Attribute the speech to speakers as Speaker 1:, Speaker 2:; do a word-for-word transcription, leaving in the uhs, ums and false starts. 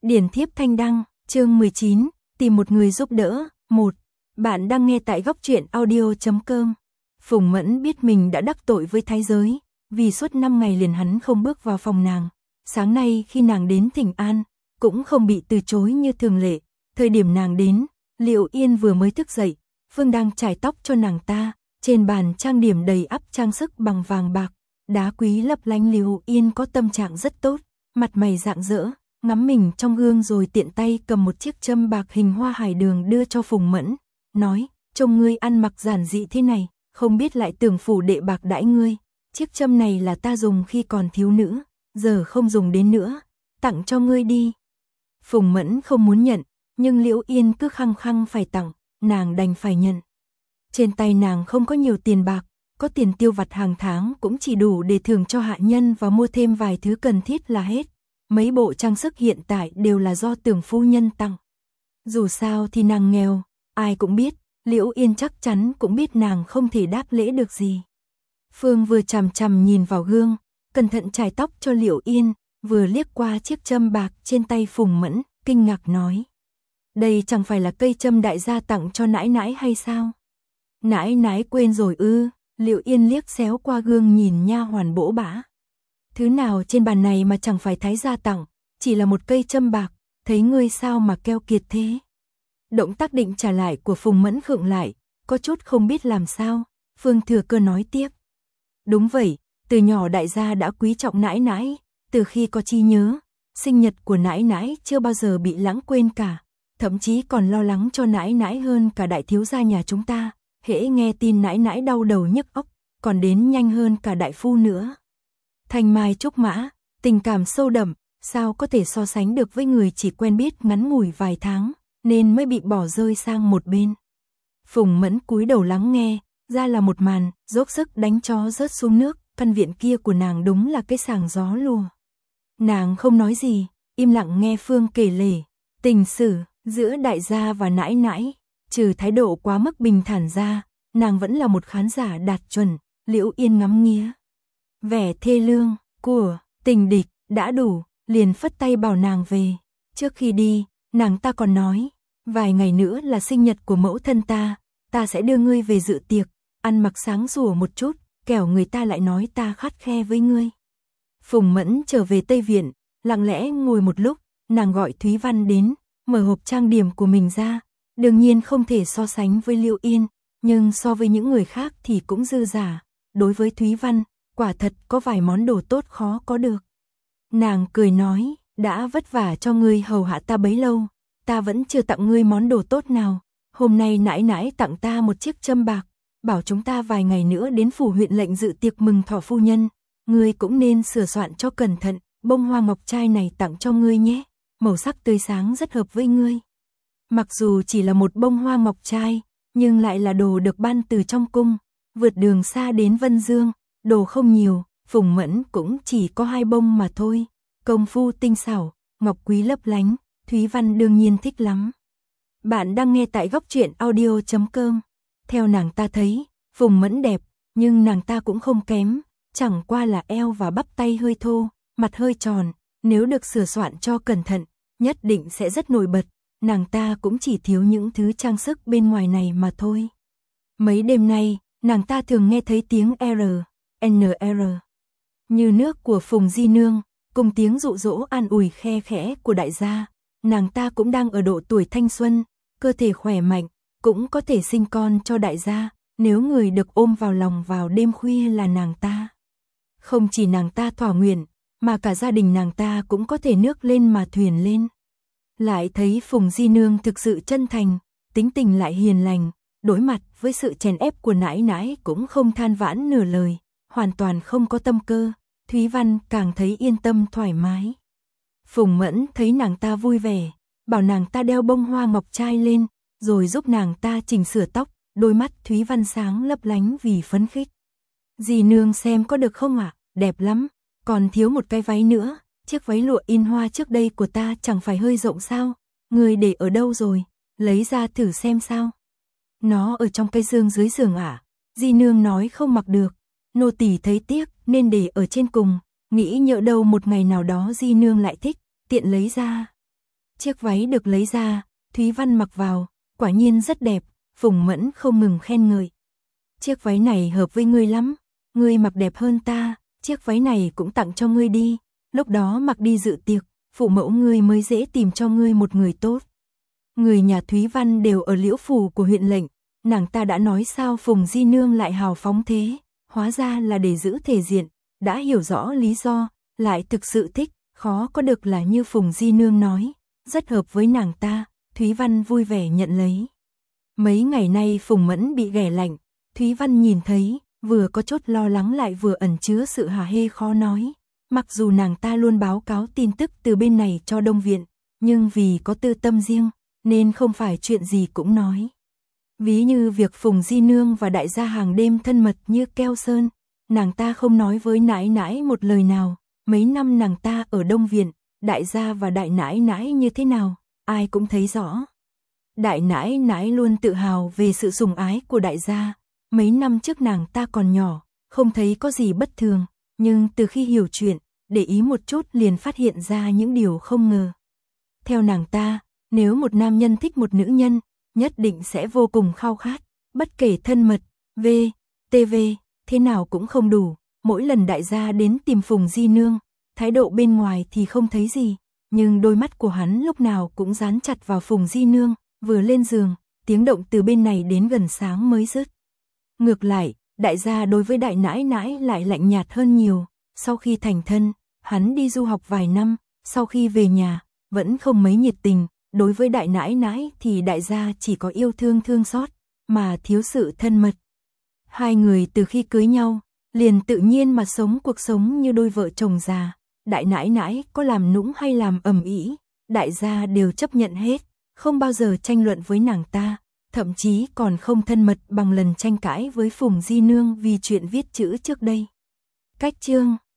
Speaker 1: Điển thiếp thanh đăng, chương mười chín, tìm một người giúp đỡ. một. Bạn đang nghe tại góc truyện audio chấm com. Phùng Mẫn biết mình đã đắc tội với thái giới, vì suốt năm ngày liền hắn không bước vào phòng nàng. Sáng nay khi nàng đến thỉnh an, cũng không bị từ chối như thường lệ. Thời điểm nàng đến, Liệu Yên vừa mới thức dậy, Phương đang chải tóc cho nàng ta, trên bàn trang điểm đầy ắp trang sức bằng vàng bạc, đá quý lấp lánh. Liệu Yên có tâm trạng rất tốt, mặt mày rạng rỡ, ngắm mình trong gương rồi tiện tay cầm một chiếc châm bạc hình hoa hải đường đưa cho Phùng Mẫn, nói, trông ngươi ăn mặc giản dị thế này, không biết lại tưởng phủ đệ bạc đãi ngươi, chiếc châm này là ta dùng khi còn thiếu nữ, giờ không dùng đến nữa, tặng cho ngươi đi. Phùng Mẫn không muốn nhận, nhưng Liễu Yên cứ khăng khăng phải tặng, nàng đành phải nhận. Trên tay nàng không có nhiều tiền bạc, có tiền tiêu vặt hàng tháng cũng chỉ đủ để thưởng cho hạ nhân và mua thêm vài thứ cần thiết là hết. Mấy bộ trang sức hiện tại đều là do Tưởng phu nhân tặng. Dù sao thì nàng nghèo, ai cũng biết, Liễu Yên chắc chắn cũng biết nàng không thể đáp lễ được gì. Phương vừa chằm chằm nhìn vào gương, cẩn thận chải tóc cho Liễu Yên, vừa liếc qua chiếc châm bạc trên tay Phùng Mẫn, kinh ngạc nói. Đây chẳng phải là cây châm đại gia tặng cho nãi nãi hay sao? Nãi nãi quên rồi ư? Liễu Yên liếc xéo qua gương nhìn nha hoàn bỗ bã. Thứ nào trên bàn này mà chẳng phải thái gia tặng, chỉ là một cây châm bạc, thấy ngươi sao mà keo kiệt thế? Động tác định trả lại của Phùng Mẫn khựng lại, có chút không biết làm sao. Phương thừa cơ nói tiếp. Đúng vậy, từ nhỏ đại gia đã quý trọng nãi nãi, từ khi có trí nhớ, sinh nhật của nãi nãi chưa bao giờ bị lãng quên cả, thậm chí còn lo lắng cho nãi nãi hơn cả đại thiếu gia nhà chúng ta, hễ nghe tin nãi nãi đau đầu nhức óc, còn đến nhanh hơn cả đại phu nữa. Thanh mai trúc mã, tình cảm sâu đậm, sao có thể so sánh được với người chỉ quen biết ngắn ngủi vài tháng, nên mới bị bỏ rơi sang một bên. Phùng Mẫn cúi đầu lắng nghe, ra là một màn, dốc sức đánh chó rớt xuống nước, căn viện kia của nàng đúng là cái sàng gió lùa. Nàng không nói gì, im lặng nghe Phương kể lể, tình sử giữa đại gia và nãi nãi, trừ thái độ quá mức bình thản ra, nàng vẫn là một khán giả đạt chuẩn. Liễu Yên ngắm nghía vẻ thê lương của tình địch đã đủ, liền phất tay bảo nàng về. Trước khi đi, nàng ta còn nói, vài ngày nữa là sinh nhật của mẫu thân ta, ta sẽ đưa ngươi về dự tiệc, ăn mặc sáng sủa một chút, kẻo người ta lại nói ta khắt khe với ngươi. Phùng Mẫn trở về Tây Viện, lặng lẽ ngồi một lúc, nàng gọi Thúy Văn đến, mở hộp trang điểm của mình ra, đương nhiên không thể so sánh với Liễu Yên, nhưng so với những người khác thì cũng dư giả. Đối với Thúy Văn, quả thật có vài món đồ tốt khó có được. Nàng cười nói, đã vất vả cho ngươi hầu hạ ta bấy lâu, ta vẫn chưa tặng ngươi món đồ tốt nào. Hôm nay nãi nãi tặng ta một chiếc châm bạc, bảo chúng ta vài ngày nữa đến phủ huyện lệnh dự tiệc mừng thọ phu nhân. Ngươi cũng nên sửa soạn cho cẩn thận, bông hoa ngọc trai này tặng cho ngươi nhé, màu sắc tươi sáng rất hợp với ngươi. Mặc dù chỉ là một bông hoa ngọc trai, nhưng lại là đồ được ban từ trong cung. Vượt đường xa đến Vân Dương, đồ không nhiều, Phùng Mẫn cũng chỉ có hai bông mà thôi. Công phu tinh xảo, ngọc quý lấp lánh, Thúy Văn đương nhiên thích lắm. Bạn đang nghe tại góc truyện audio chấm com. Theo nàng ta thấy, Phùng Mẫn đẹp, nhưng nàng ta cũng không kém, chẳng qua là eo và bắp tay hơi thô, mặt hơi tròn, nếu được sửa soạn cho cẩn thận, nhất định sẽ rất nổi bật. Nàng ta cũng chỉ thiếu những thứ trang sức bên ngoài này mà thôi. Mấy đêm nay, nàng ta thường nghe thấy tiếng R, N R như nước của Phùng Di Nương, cùng tiếng dụ dỗ an ủi khe khẽ của đại gia. Nàng ta cũng đang ở độ tuổi thanh xuân, cơ thể khỏe mạnh, cũng có thể sinh con cho đại gia, nếu người được ôm vào lòng vào đêm khuya là nàng ta. Không chỉ nàng ta thỏa nguyện, mà cả gia đình nàng ta cũng có thể nước lên mà thuyền lên. Lại thấy Phùng Di Nương thực sự chân thành, tính tình lại hiền lành, đối mặt với sự chèn ép của nãi nãi cũng không than vãn nửa lời, hoàn toàn không có tâm cơ. Thúy Văn càng thấy yên tâm thoải mái. Phùng Mẫn thấy nàng ta vui vẻ, bảo nàng ta đeo bông hoa ngọc trai lên, rồi giúp nàng ta chỉnh sửa tóc, đôi mắt Thúy Văn sáng lấp lánh vì phấn khích. Dì nương xem có được không ạ? Đẹp lắm, còn thiếu một cái váy nữa, chiếc váy lụa in hoa trước đây của ta chẳng phải hơi rộng sao? Người để ở đâu rồi? Lấy ra thử xem sao? Nó ở trong cái giường dưới giường ạ. À? Dì nương nói không mặc được, nô tỳ thấy tiếc nên để ở trên cùng, nghĩ nhỡ đâu một ngày nào đó Di nương lại thích, tiện lấy ra. Chiếc váy được lấy ra, Thúy Văn mặc vào, quả nhiên rất đẹp, Phùng Mẫn không ngừng khen ngợi. Chiếc váy này hợp với ngươi lắm, ngươi mặc đẹp hơn ta, chiếc váy này cũng tặng cho ngươi đi, lúc đó mặc đi dự tiệc, phụ mẫu ngươi mới dễ tìm cho ngươi một người tốt. Người nhà Thúy Văn đều ở Liễu phủ của huyện lệnh, nàng ta đã nói sao Phùng Di Nương lại hào phóng thế, hóa ra là để giữ thể diện, đã hiểu rõ lý do, lại thực sự thích, khó có được là như Phùng Di Nương nói, rất hợp với nàng ta, Thúy Văn vui vẻ nhận lấy. Mấy ngày nay Phùng Mẫn bị ghẻ lạnh, Thúy Văn nhìn thấy, vừa có chút lo lắng lại vừa ẩn chứa sự hả hê khó nói. Mặc dù nàng ta luôn báo cáo tin tức từ bên này cho Đông Viện, nhưng vì có tư tâm riêng, nên không phải chuyện gì cũng nói. Ví như việc Phùng Di Nương và đại gia hàng đêm thân mật như keo sơn, nàng ta không nói với nãi nãi một lời nào, mấy năm nàng ta ở Đông Viện, đại gia và đại nãi nãi như thế nào, ai cũng thấy rõ. Đại nãi nãi luôn tự hào về sự sủng ái của đại gia, mấy năm trước nàng ta còn nhỏ, không thấy có gì bất thường, nhưng từ khi hiểu chuyện, để ý một chút liền phát hiện ra những điều không ngờ. Theo nàng ta, nếu một nam nhân thích một nữ nhân, nhất định sẽ vô cùng khao khát, bất kể thân mật, v, tv, thế nào cũng không đủ. Mỗi lần đại gia đến tìm Phùng Di Nương, thái độ bên ngoài thì không thấy gì, nhưng đôi mắt của hắn lúc nào cũng dán chặt vào Phùng Di Nương, vừa lên giường, tiếng động từ bên này đến gần sáng mới dứt. Ngược lại, đại gia đối với đại nãi nãi lại lạnh nhạt hơn nhiều, sau khi thành thân, hắn đi du học vài năm, sau khi về nhà, vẫn không mấy nhiệt tình, đối với đại nãi nãi thì đại gia chỉ có yêu thương thương xót, mà thiếu sự thân mật. Hai người từ khi cưới nhau, liền tự nhiên mà sống cuộc sống như đôi vợ chồng già, đại nãi nãi có làm nũng hay làm ầm ĩ, đại gia đều chấp nhận hết, không bao giờ tranh luận với nàng ta, thậm chí còn không thân mật bằng lần tranh cãi với Phùng Di Nương vì chuyện viết chữ trước đây. Cách chương